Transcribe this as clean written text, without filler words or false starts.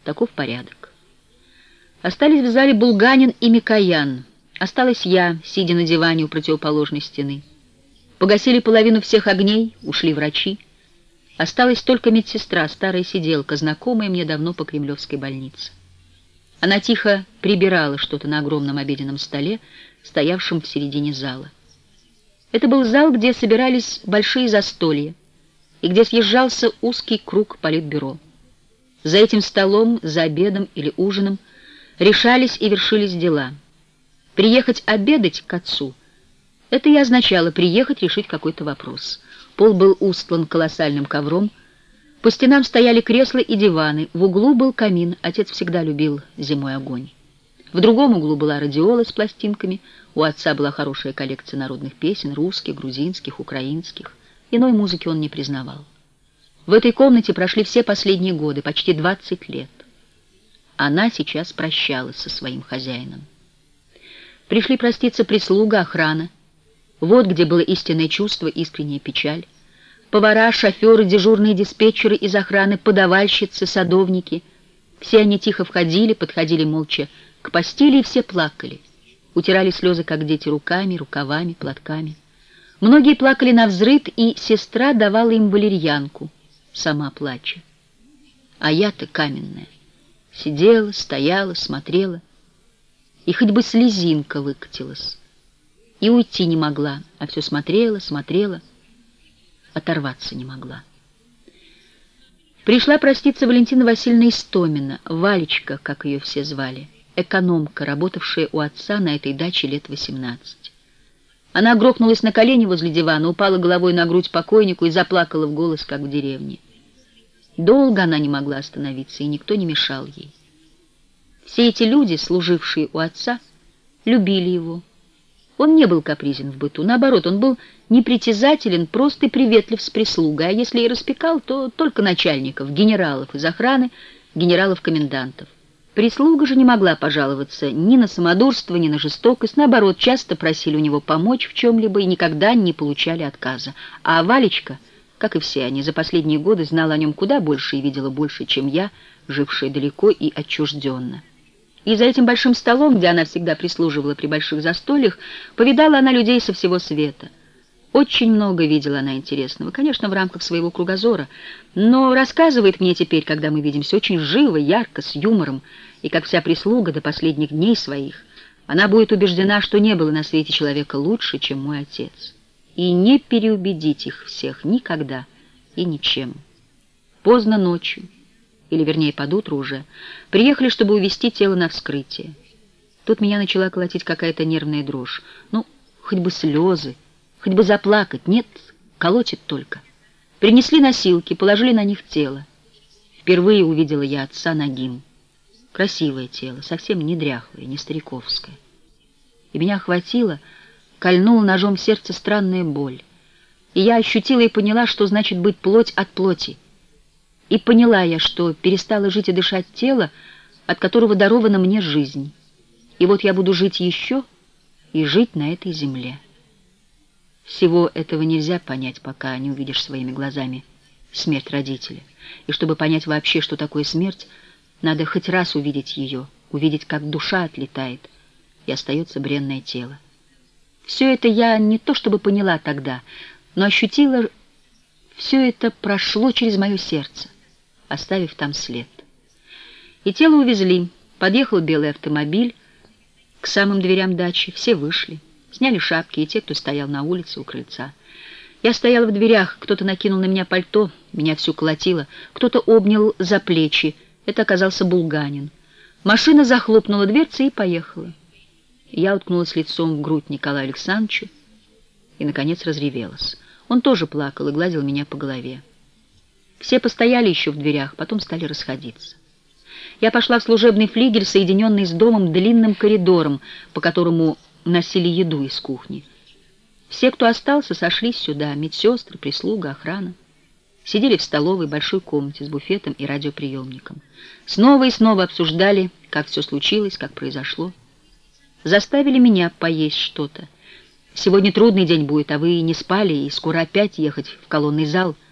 Таков порядок. Остались в зале Булганин и Микоян. Осталась я, сидя на диване у противоположной стены. Погасили половину всех огней, ушли врачи. Осталась только медсестра, старая сиделка, знакомая мне давно по Кремлевской больнице. Она тихо прибирала что-то на огромном обеденном столе, стоявшем в середине зала. Это был зал, где собирались большие застолья и где съезжался узкий круг политбюро. За этим столом, за обедом или ужином решались и вершились дела. Приехать обедать к отцу — это и означало приехать решить какой-то вопрос. Пол был устлан колоссальным ковром, по стенам стояли кресла и диваны, в углу был камин, отец всегда любил зимой огонь. В другом углу была радиола с пластинками, у отца была хорошая коллекция народных песен, русских, грузинских, украинских, иной музыки он не признавал. В этой комнате прошли все последние годы, почти 20 лет. Она сейчас прощалась со своим хозяином. Пришли проститься прислуга, охрана. Вот где было истинное чувство, искренняя печаль. Повара, шоферы, дежурные диспетчеры из охраны, подавальщицы, садовники. Все они тихо входили, подходили молча к постели, и все плакали. Утирали слезы, как дети, руками, рукавами, платками. Многие плакали навзрыд, и сестра давала им валерьянку, сама плача. А я-то каменная. Сидела, стояла, смотрела, и хоть бы слезинка выкатилась. И уйти не могла, а все смотрела, смотрела, оторваться не могла. Пришла проститься Валентина Васильевна Истомина, Валечка, как ее все звали, экономка, работавшая у отца на этой даче лет 18. Она грохнулась на колени возле дивана, упала головой на грудь покойнику и заплакала в голос, как в деревне. Долго она не могла остановиться, и никто не мешал ей. Все эти люди, служившие у отца, любили его. Он не был капризен в быту, наоборот, он был непритязателен, прост и приветлив с прислугой, а если и распекал, то только начальников, генералов из охраны, генералов-комендантов. Прислуга же не могла пожаловаться ни на самодурство, ни на жестокость, наоборот, часто просили у него помочь в чем-либо и никогда не получали отказа. А Валечка, как и все они, за последние годы знала о нем куда больше и видела больше, чем я, жившая далеко и отчужденно. И за этим большим столом, где она всегда прислуживала при больших застольях, повидала она людей со всего света. Очень много видела она интересного, конечно, в рамках своего кругозора, но рассказывает мне теперь, когда мы видимся, очень живо, ярко, с юмором, и как вся прислуга до последних дней своих, она будет убеждена, что не было на свете человека лучше, чем мой отец. И не переубедить их всех никогда и ничем. Поздно ночью, или вернее под утро уже, приехали, чтобы увезти тело на вскрытие. Тут меня начала колотить какая-то нервная дрожь. Ну, хоть бы слезы, хоть бы заплакать. Нет, колотит только. Принесли носилки, положили на них тело. Впервые увидела я отца нагим. Красивое тело, совсем не дряхлое, не стариковское. И меня охватила, кольнула ножом в сердце странная боль. И я ощутила и поняла, что значит быть плоть от плоти. И поняла я, что перестала жить и дышать тело, от которого дарована мне жизнь. И вот я буду жить еще и жить на этой земле. Всего этого нельзя понять, пока не увидишь своими глазами смерть родителя. И чтобы понять вообще, что такое смерть, надо хоть раз увидеть ее, увидеть, как душа отлетает, и остается бренное тело. Все это я не то чтобы поняла тогда, но ощутила, все это прошло через мое сердце, оставив там след. И тело увезли. Подъехал белый автомобиль к самым дверям дачи. Все вышли, сняли шапки, и те, кто стоял на улице у крыльца. Я стояла в дверях, кто-то накинул на меня пальто, меня всю колотило, кто-то обнял за плечи. Это оказался Булганин. Машина захлопнула дверцы и поехала. Я уткнулась лицом в грудь Николаю Александровичу и, наконец, разревелась. Он тоже плакал и гладил меня по голове. Все постояли еще в дверях, потом стали расходиться. Я пошла в служебный флигель, соединенный с домом длинным коридором, по которому носили еду из кухни. Все, кто остался, сошлись сюда: медсестры, прислуга, охрана. Сидели в столовой, большой комнате с буфетом и радиоприемником. Снова и снова обсуждали, как все случилось, как произошло. Заставили меня поесть что-то. Сегодня трудный день будет, а вы не спали, и скоро опять ехать в колонный зал —